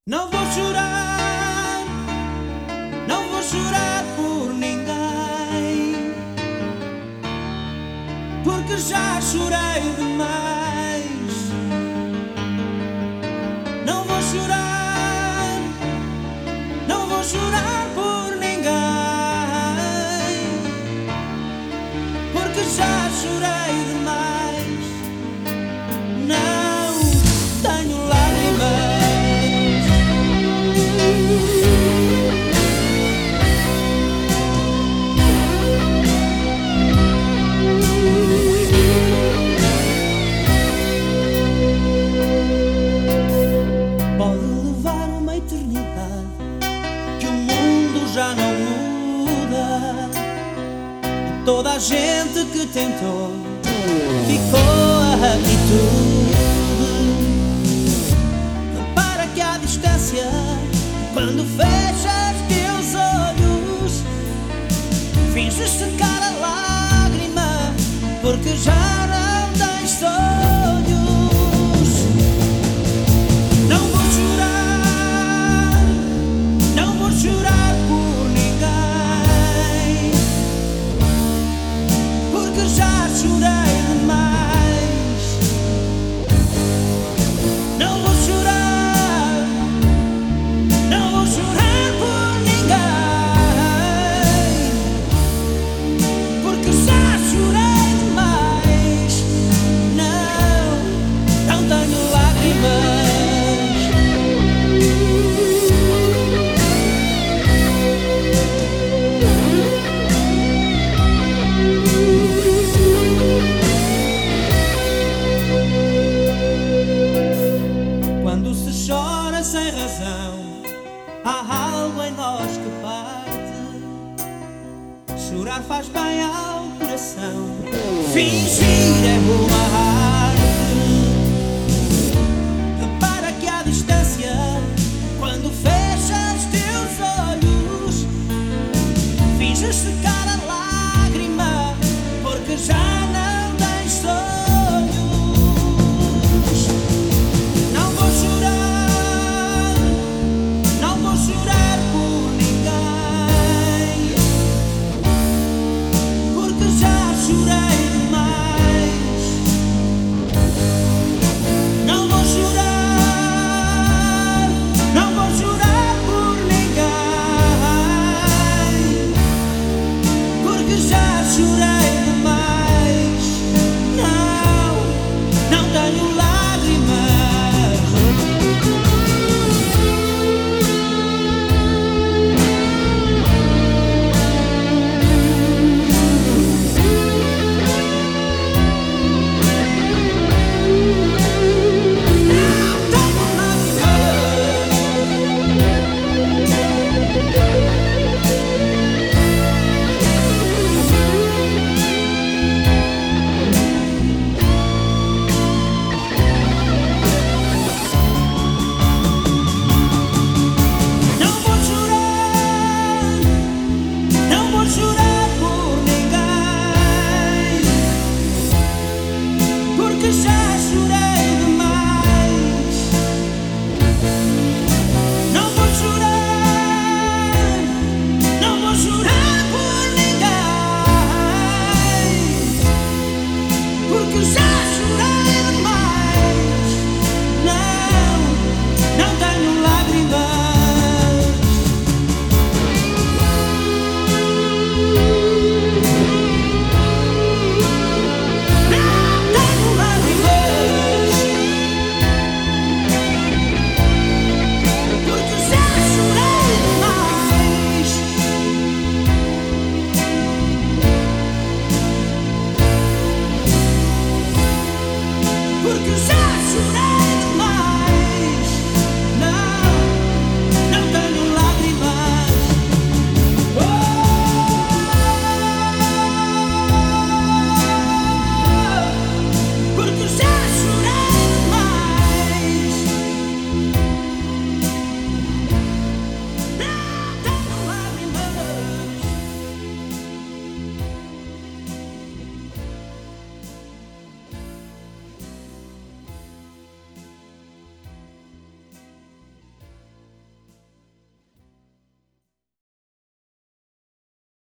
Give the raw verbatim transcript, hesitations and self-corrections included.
Não vou chorar, não vou chorar por ninguém, porque já chorei demais. Não vou chorar, não vou chorar por ninguém, porque já chorei demais. Não tenho lágrimas. Já não muda. Toda a gente que tentou ficou a atitude. Repara que há distância quando fechas teus olhos, finges secar a lágrima porque já não tens sonhos. Não vou chorar, não vou chorar já chorei demais. Não vou chorar, não vou chorar por ninguém, porque já chorei demais. Não, não tenho lágrimas. Chora sem razão, há algo em nós que parte. Chorar faz bem ao coração, fingir é uma arte.